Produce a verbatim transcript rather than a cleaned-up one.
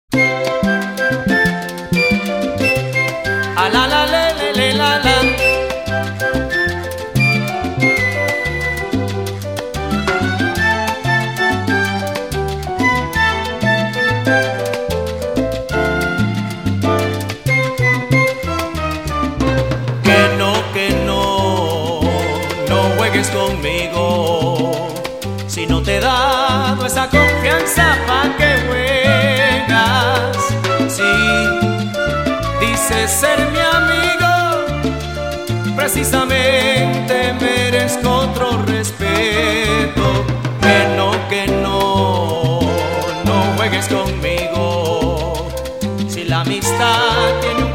A la la le le le la la. Que no, que no, no juegues conmigo. Si no te he dado esa confianza, ¿pa' qué juegas? Si dices ser mi amigo, precisamente merezco otro respeto. Que no, que no, no juegues conmigo. Si la amistad tiene un